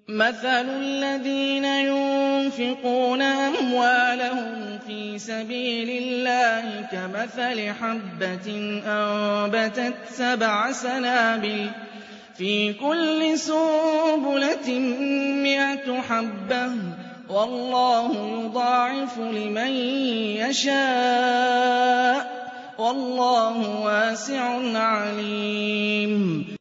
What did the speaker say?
مَثَلُ الَّذِينَ يُنفِقُونَ أَمْوَالَهُمْ فِي سَبِيلِ اللَّهِ كَمَثَلِ حَبَّةٍ أَنبَتَتْ 7 سَنَابِلَ فِي كُلِّ سُنبُلَةٍ 100 حَبَّةٍ ۗ وَاللَّهُ يُضَاعِفُ لِمَن يَشَاءُ ۗ وَاللَّهُ وَاسِعٌ عَلِيمٌ